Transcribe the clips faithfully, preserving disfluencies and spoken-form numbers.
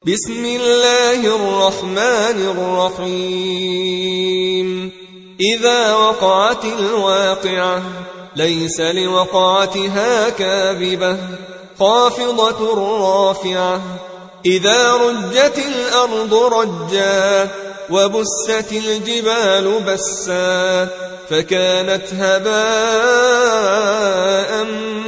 بسم الله الرحمن الرحيم إذا وقعت الواقعة ليس لوقعتها كاذبة خافضة رافعة إذا رجت الأرض رجا وبست الجبال بسا فكانت هباء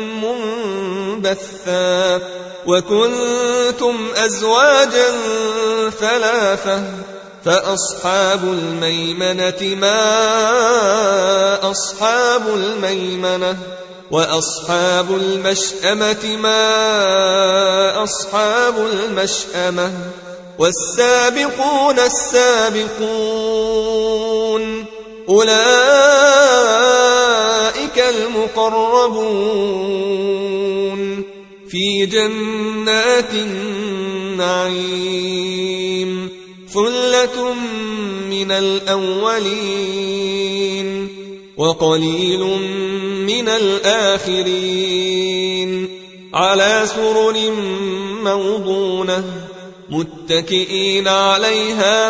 منبثا وكنتم أزواجا ثلاثة فأصحاب الميمنة ما أصحاب الميمنة وأصحاب المشأمة ما أصحاب المشأمة والسابقون السابقون أولئك المقربون في جنات النعيم ثلة من الأولين وقليل من الآخرين على سرر موضونة متكئين عليها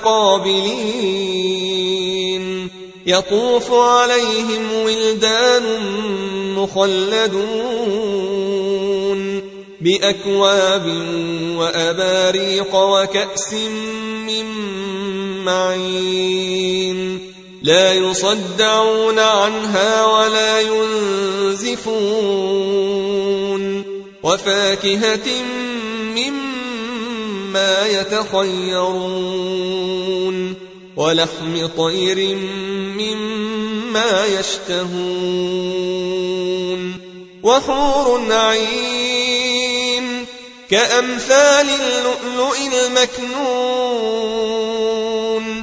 متقابلين يطوف عليهم ولدان مخلدون بأكواب وأباريق وكأس من معين لا يصدعون عنها ولا ينزفون وفاكهة مما يتخيرون ولحم طير مما يشتهون وحور عين كأمثال اللؤلؤ المكنون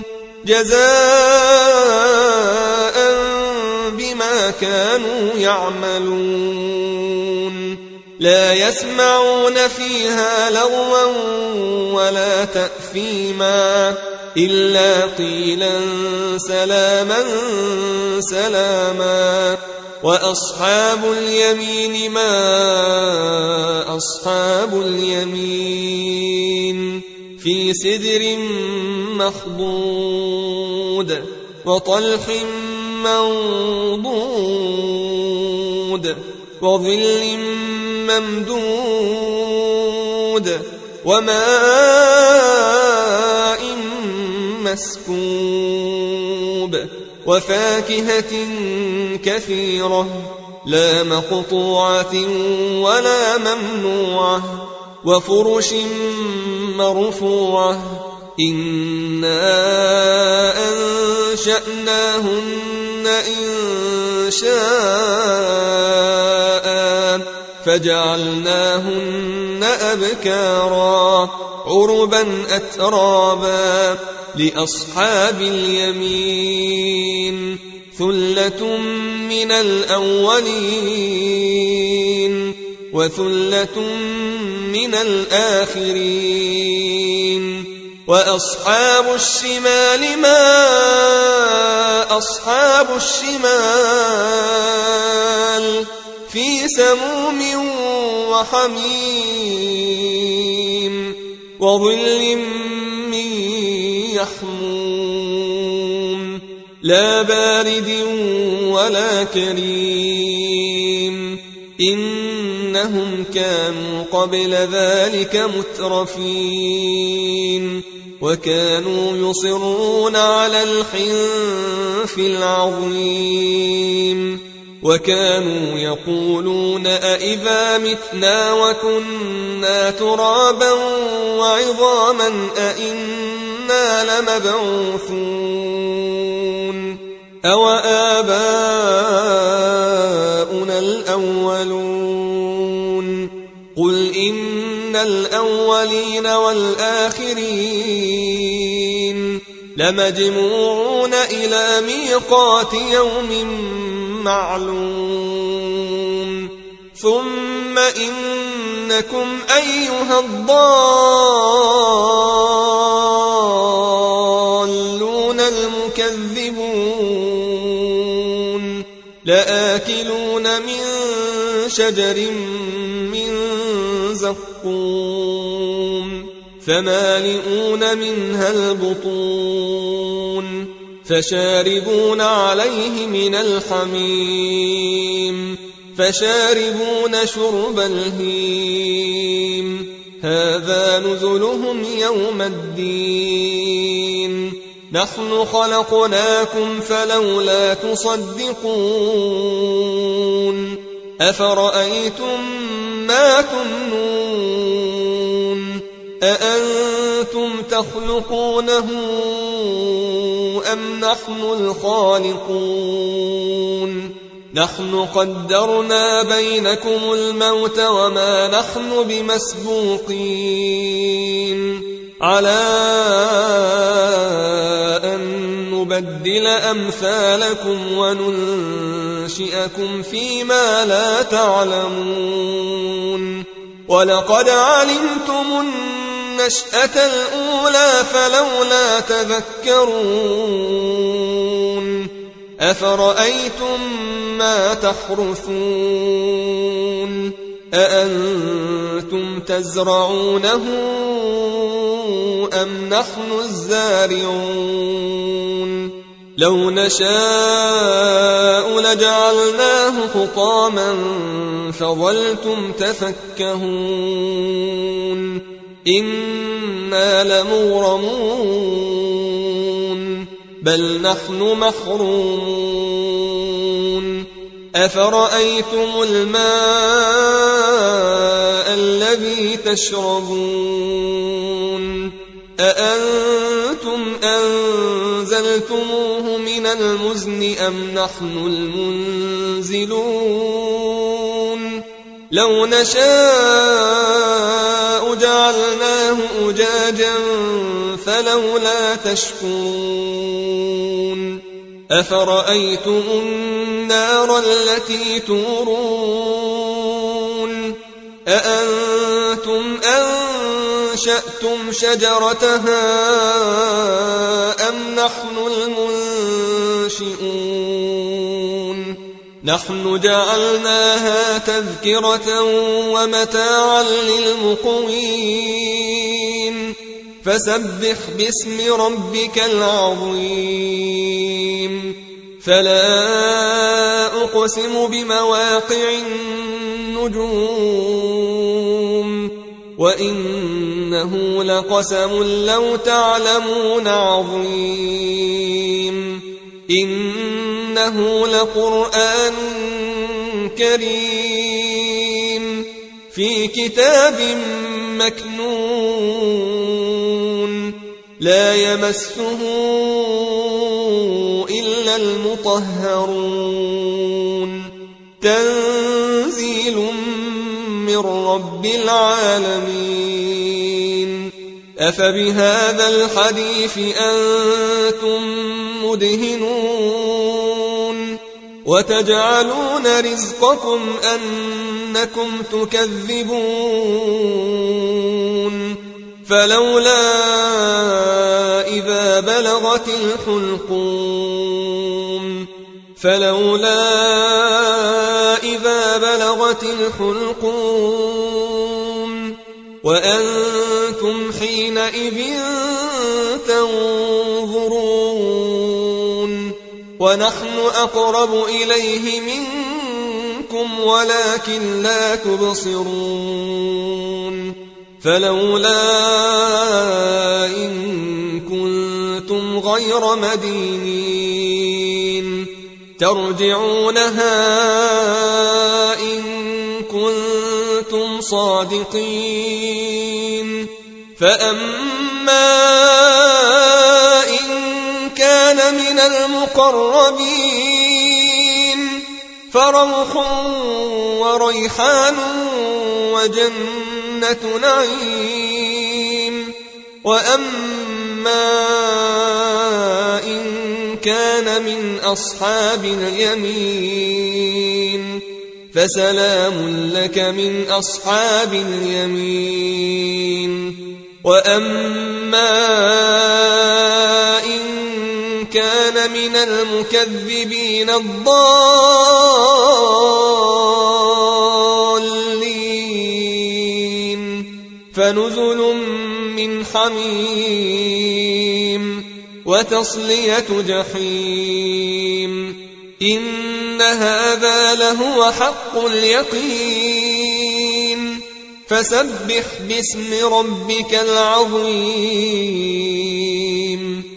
جزاء بما كانوا يعملون لا يسمعون فيها لغوا ولا تأثيما إلا قيلا سلاما سلاما وأصحاب اليمين ما أصحاب اليمين في سدر مخضود وطلح منضود وظل ممدود وماء مسكوب وفاكهة كثيرة لا مقطوعة ولا ممنوعة وفرش مرفوعة إنا أنشأناهن إن شاء فجعلناهن أبكارا عربا أترابا لأصحاب اليمين ثلة من الأولين وثلة من الآخرين وأصحاب الشمال ما أصحاب الشمال في سموم وحميم وظل من يحموم لا بارد ولا كريم إنهم كانوا قبل ذلك مترفين وكانوا يصرون على الحنث العظيم وكانوا يقولون أئذا متنا وكنا ترابا وعظاما أئنا لمبعوثون أو آباؤنا الأولون قل إن الأولين والآخرين لمجموعون إلى ميقات يوم معلوم ثم إنكم أيها الضالون المكذبون لآكلون من شجر من زقوم فمالئون منها البطون فشاربون عليه من الحميم فشاربون شرب الهيم هذا نزلهم يوم الدين نحن خلقناكم فلولا تصدقون أفرأيتم ما تمنون أأنتم تخلقونه أم نحن الخالقون نحن قدرنا بينكم الموت وما نحن بمسبوقين على أن نبدل أمثالكم وننشئكم فيما لا تعلمون ولقد علمتم النشأة الأولى فلولا تذكرون أفرأيتم ما تحرثون أأنتم تزرعونه أم نحن الزارعون لو نشاء لجعلناه حطاما فظلتم تفكهون إنا لمغرمون بل نحن محرومون أفرأيتم الماء الذي تشربون أأنتم أنزلتموه من المزن أم نحن المنزلون لو نشاء جعلناه أجاجا فلولا تشكرون أفرأيتم النار التي تورون أأنتم أنشأتم شجرتها أم نحن المنشئون نحن جعلناها تذكرة ومتاعا للمقوين فسبح باسم ربك العظيم فلا أقسم بمواقع النجوم وإنه لقسم لو تعلمون عظيم إنه لقرآن كريم في كتاب مكنون لا يمسه إلا المطهرون تنزيل من رب العالمين أفبهذا الحديث أنتم مدهنون وتجعلون رزقكم أنكم تكذبون فلولا إذا بلغت الحلقوم فلولا إذا بلغت الحلقوم وأنتم حينئذ تنظرون ونحن أقرب إليه منكم ولكن لا تبصرون فلولا إن كنتم غير مدينين ترجعونها إن كنتم صادقين فأما إن كان من المقربين فروح وريحان وجنة نعيم وأما إن كان من أصحاب اليمين فسلام لك من أصحاب اليمين وأما إن كان من المكذبين الضالين فنزل من حميم وتصلية جحيم إن هذا لهو حق اليقين فسبح باسم ربك العظيم